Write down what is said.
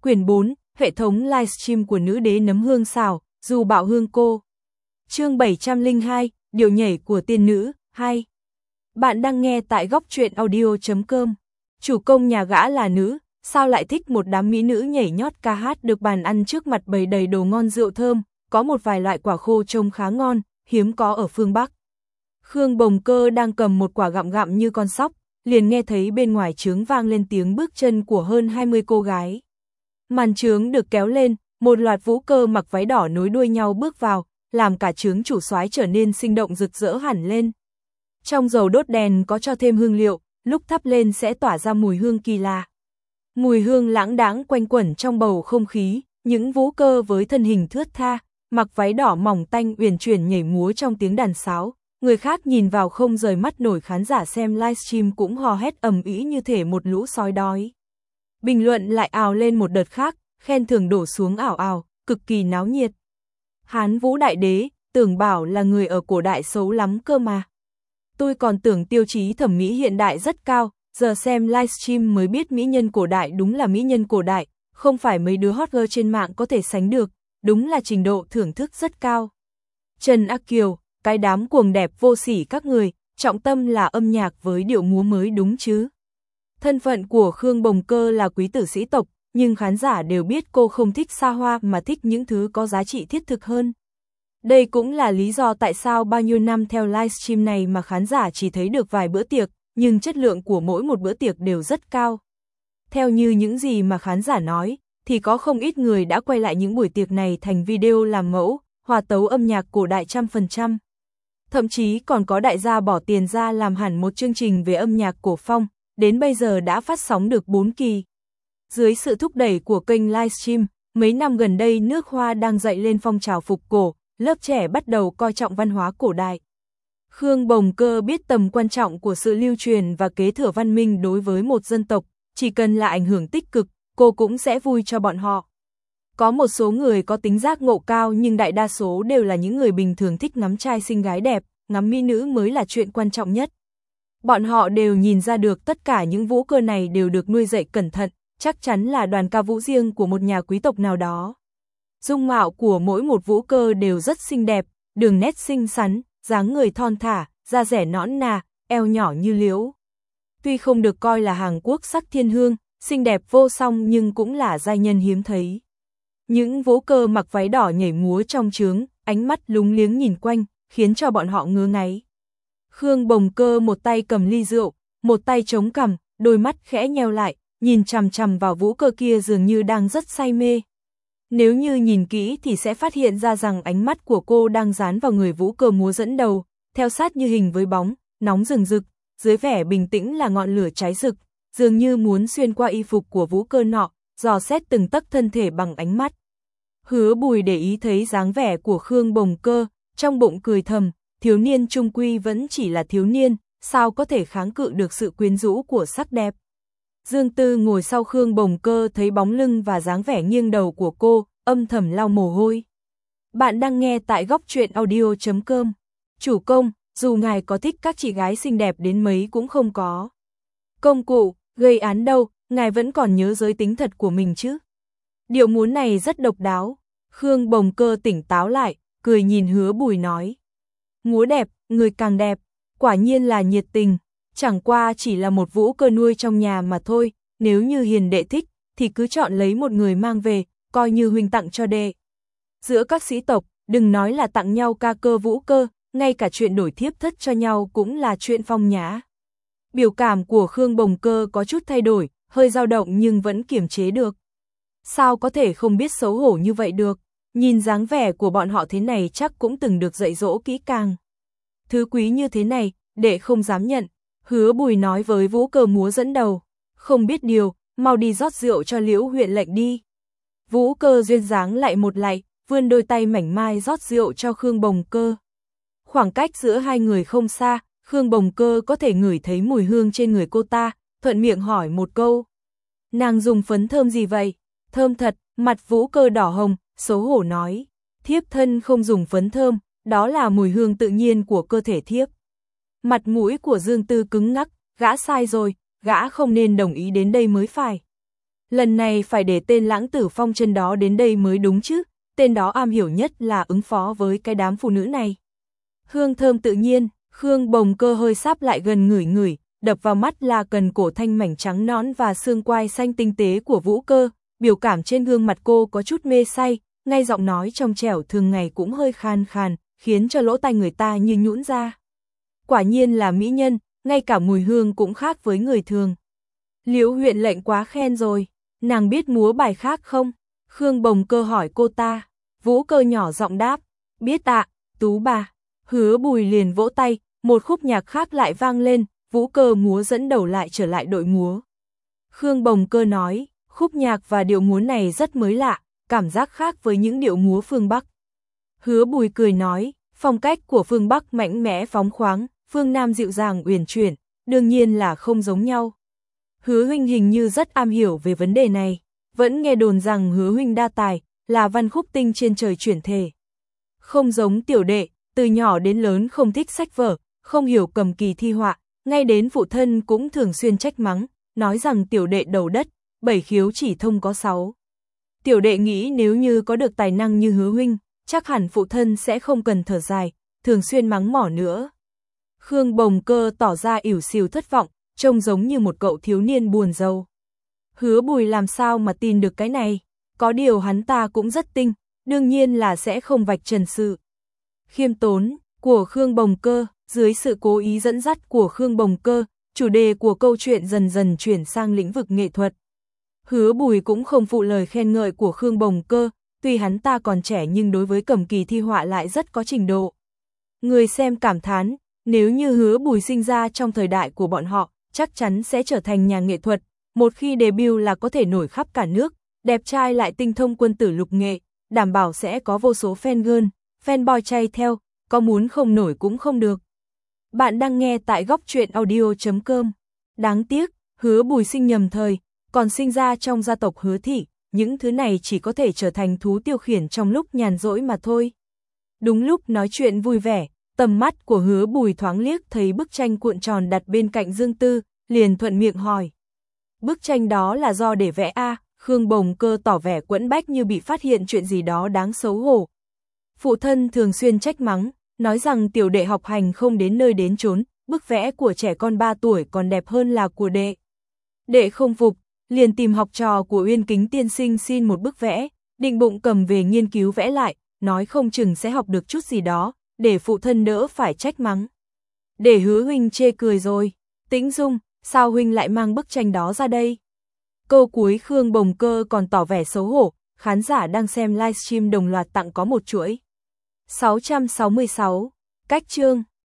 Quyển 4, hệ thống livestream của nữ đế nấm hương xào, dù bạo hương cô. Chương 702, điệu nhảy của tiên nữ, 2. Bạn đang nghe tại góc truyện audio.com. Chủ công nhà gã là nữ, sao lại thích một đám mỹ nữ nhảy nhót ca hát được bàn ăn trước mặt bày đầy đồ ngon rượu thơm, có một vài loại quả khô trông khá ngon, hiếm có ở phương Bắc. Khương Bồng Cơ đang cầm một quả gặm gặm như con sóc, liền nghe thấy bên ngoài trướng vang lên tiếng bước chân của hơn 20 cô gái. Màn trướng được kéo lên, một loạt vũ cơ mặc váy đỏ nối đuôi nhau bước vào, làm cả trướng chủ soái trở nên sinh động rực rỡ hẳn lên. Trong dầu đốt đèn có cho thêm hương liệu, lúc thắp lên sẽ tỏa ra mùi hương kỳ lạ. Mùi hương lãng đãng quanh quẩn trong bầu không khí, những vũ cơ với thân hình thướt tha, mặc váy đỏ mỏng tanh uyển chuyển nhảy múa trong tiếng đàn sáo. Người khác nhìn vào không rời mắt nổi, khán giả xem livestream cũng hò hét ầm ĩ như thể một lũ sói đói. Bình luận lại ào lên một đợt khác, khen thưởng đổ xuống ảo ào, cực kỳ náo nhiệt. Hán Vũ Đại Đế, tưởng bảo là người ở cổ đại xấu lắm cơ mà. Tôi còn tưởng tiêu chí thẩm mỹ hiện đại rất cao, giờ xem livestream mới biết mỹ nhân cổ đại đúng là mỹ nhân cổ đại, không phải mấy đứa hot girl trên mạng có thể sánh được, đúng là trình độ thưởng thức rất cao. Trần Ác Kiều, cái đám cuồng đẹp vô sỉ các người, trọng tâm là âm nhạc với điệu múa mới đúng chứ. Thân phận của Khương Bồng Cơ là quý tử sĩ tộc, nhưng khán giả đều biết cô không thích xa hoa mà thích những thứ có giá trị thiết thực hơn. Đây cũng là lý do tại sao bao nhiêu năm theo livestream này mà khán giả chỉ thấy được vài bữa tiệc, nhưng chất lượng của mỗi một bữa tiệc đều rất cao. Theo như những gì mà khán giả nói, thì có không ít người đã quay lại những buổi tiệc này thành video làm mẫu, hòa tấu âm nhạc cổ đại 100%. Thậm chí còn có đại gia bỏ tiền ra làm hẳn một chương trình về âm nhạc cổ phong, đến bây giờ đã phát sóng được 4 kỳ. Dưới sự thúc đẩy của kênh livestream, mấy năm gần đây nước Hoa đang dậy lên phong trào phục cổ, lớp trẻ bắt đầu coi trọng văn hóa cổ đại. Khương Bồng Cơ biết tầm quan trọng của sự lưu truyền và kế thừa văn minh đối với một dân tộc, chỉ cần là ảnh hưởng tích cực, cô cũng sẽ vui cho bọn họ. Có một số người có tính giác ngộ cao nhưng đại đa số đều là những người bình thường thích ngắm trai xinh gái đẹp, ngắm mỹ nữ mới là chuyện quan trọng nhất. Bọn họ đều nhìn ra được tất cả những vũ cơ này đều được nuôi dạy cẩn thận, chắc chắn là đoàn ca vũ riêng của một nhà quý tộc nào đó. Dung mạo của mỗi một vũ cơ đều rất xinh đẹp, đường nét xinh xắn, dáng người thon thả, da dẻ nõn nà, eo nhỏ như liễu. Tuy không được coi là Hàn Quốc sắc thiên hương, xinh đẹp vô song nhưng cũng là giai nhân hiếm thấy. Những vũ cơ mặc váy đỏ nhảy múa trong trướng, ánh mắt lúng liếng nhìn quanh, khiến cho bọn họ ngứa ngáy. Khương Bồng Cơ một tay cầm ly rượu, một tay chống cằm, đôi mắt khẽ nheo lại, nhìn chằm chằm vào vũ cơ kia dường như đang rất say mê. Nếu như nhìn kỹ thì sẽ phát hiện ra rằng ánh mắt của cô đang dán vào người vũ cơ múa dẫn đầu, theo sát như hình với bóng, nóng rừng rực, dưới vẻ bình tĩnh là ngọn lửa cháy rực, dường như muốn xuyên qua y phục của vũ cơ nọ, dò xét từng tấc thân thể bằng ánh mắt. Hứa Bùi để ý thấy dáng vẻ của Khương Bồng Cơ, trong bụng cười thầm, thiếu niên trung quy vẫn chỉ là thiếu niên, sao có thể kháng cự được sự quyến rũ của sắc đẹp. Dương Tư ngồi sau Khương Bồng Cơ thấy bóng lưng và dáng vẻ nghiêng đầu của cô, âm thầm lau mồ hôi. Bạn đang nghe tại góc truyện audio.com. Chủ công, dù ngài có thích các chị gái xinh đẹp đến mấy cũng không có công cụ gây án đâu, ngài vẫn còn nhớ giới tính thật của mình chứ. Điệu múa này rất độc đáo. Khương Bồng Cơ tỉnh táo lại, cười nhìn Hứa Bùi nói. Múa đẹp, người càng đẹp, quả nhiên là nhiệt tình, chẳng qua chỉ là một vũ cơ nuôi trong nhà mà thôi, nếu như hiền đệ thích, thì cứ chọn lấy một người mang về, coi như huynh tặng cho đệ. Giữa các sĩ tộc, đừng nói là tặng nhau ca cơ vũ cơ, ngay cả chuyện đổi thiếp thất cho nhau cũng là chuyện phong nhã. Biểu cảm của Khương Bồng Cơ có chút thay đổi, hơi dao động nhưng vẫn kiềm chế được. Sao có thể không biết xấu hổ như vậy được, nhìn dáng vẻ của bọn họ thế này chắc cũng từng được dạy dỗ kỹ càng. Thứ quý như thế này, đệ không dám nhận, Hứa Bùi nói với vũ cơ múa dẫn đầu. Không biết điều, mau đi rót rượu cho Liễu huyện lệnh đi. Vũ cơ duyên dáng lại một lại, vươn đôi tay mảnh mai rót rượu cho Khương Bồng Cơ. Khoảng cách giữa hai người không xa, Khương Bồng Cơ có thể ngửi thấy mùi hương trên người cô ta, thuận miệng hỏi một câu. Nàng dùng phấn thơm gì vậy? Thơm thật, mặt vũ cơ đỏ hồng, xấu hổ nói. Thiếp thân không dùng phấn thơm, đó là mùi hương tự nhiên của cơ thể thiếp. Mặt mũi của Dương Tư cứng ngắc, gã sai rồi, gã không nên đồng ý đến đây mới phải. Lần này phải để tên Lãng Tử Phong chân đó đến đây mới đúng chứ, tên đó am hiểu nhất là ứng phó với cái đám phụ nữ này. Hương thơm tự nhiên, Khương Bồng Cơ hơi sáp lại gần ngửi ngửi, đập vào mắt là cần cổ thanh mảnh trắng nõn và xương quai xanh tinh tế của Vũ Cơ, biểu cảm trên gương mặt cô có chút mê say, ngay giọng nói trong trẻo thường ngày cũng hơi khan khan, khiến cho lỗ tai người ta như nhũn ra. Quả nhiên là mỹ nhân, ngay cả mùi hương cũng khác với người thường. Liễu huyện lệnh quá khen rồi, nàng biết múa bài khác không? Khương Bồng Cơ hỏi cô ta. Vũ Cơ nhỏ giọng đáp, biết ạ, Tú bà. Hứa Bùi liền vỗ tay, một khúc nhạc khác lại vang lên, Vũ Cơ múa dẫn đầu lại trở lại đội múa. Khương Bồng Cơ nói, khúc nhạc và điệu múa này rất mới lạ, cảm giác khác với những điệu múa phương Bắc. Hứa Bùi cười nói, phong cách của phương Bắc mạnh mẽ phóng khoáng, phương Nam dịu dàng uyển chuyển, đương nhiên là không giống nhau. Hứa huynh hình như rất am hiểu về vấn đề này, vẫn nghe đồn rằng Hứa huynh đa tài, là văn khúc tinh trên trời chuyển thể. Không giống tiểu đệ, từ nhỏ đến lớn không thích sách vở, không hiểu cầm kỳ thi họa, ngay đến phụ thân cũng thường xuyên trách mắng, nói rằng tiểu đệ đầu đất, 7 khiếu chỉ thông có 6. Tiểu đệ nghĩ nếu như có được tài năng như Hứa huynh, chắc hẳn phụ thân sẽ không cần thở dài, thường xuyên mắng mỏ nữa. Khương Bồng Cơ tỏ ra ỉu xìu thất vọng, trông giống như một cậu thiếu niên buồn rầu. Hứa Bùi làm sao mà tin được cái này, có điều hắn ta cũng rất tinh, đương nhiên là sẽ không vạch trần sự khiêm tốn của Khương Bồng Cơ. Dưới sự cố ý dẫn dắt của Khương Bồng Cơ, chủ đề của câu chuyện dần dần chuyển sang lĩnh vực nghệ thuật. Hứa Bùi cũng không phụ lời khen ngợi của Khương Bồng Cơ, tuy hắn ta còn trẻ nhưng đối với cầm kỳ thi họa lại rất có trình độ. Người xem cảm thán, nếu như Hứa Bùi sinh ra trong thời đại của bọn họ, chắc chắn sẽ trở thành nhà nghệ thuật, một khi debut là có thể nổi khắp cả nước, đẹp trai lại tinh thông quân tử lục nghệ, đảm bảo sẽ có vô số fan girl, fanboy chay theo, có muốn không nổi cũng không được. Bạn đang nghe tại góc truyện audio.com. Đáng tiếc, Hứa Bùi sinh nhầm thời, còn sinh ra trong gia tộc Hứa thị, những thứ này chỉ có thể trở thành thú tiêu khiển trong lúc nhàn rỗi mà thôi. Đúng lúc nói chuyện vui vẻ, tầm mắt của Hứa Bùi thoáng liếc thấy bức tranh cuộn tròn đặt bên cạnh Dương Tư, liền thuận miệng hỏi. Bức tranh đó là do để vẽ a? Khương Bồng Cơ tỏ vẻ quẫn bách như bị phát hiện chuyện gì đó đáng xấu hổ. Phụ thân thường xuyên trách mắng, nói rằng tiểu đệ học hành không đến nơi đến chốn, bức vẽ của trẻ con 3 tuổi còn đẹp hơn là của đệ. Đệ không phục, liền tìm học trò của Uyên Kính tiên sinh xin một bức vẽ, định bụng cầm về nghiên cứu vẽ lại, nói không chừng sẽ học được chút gì đó, để phụ thân đỡ phải trách mắng. Để Hứa huynh chê cười rồi, Tĩnh Dung, sao huynh lại mang bức tranh đó ra đây? Câu cuối Khương Bồng Cơ còn tỏ vẻ xấu hổ, khán giả đang xem livestream đồng loạt tặng có một chuỗi. 666, cách chương.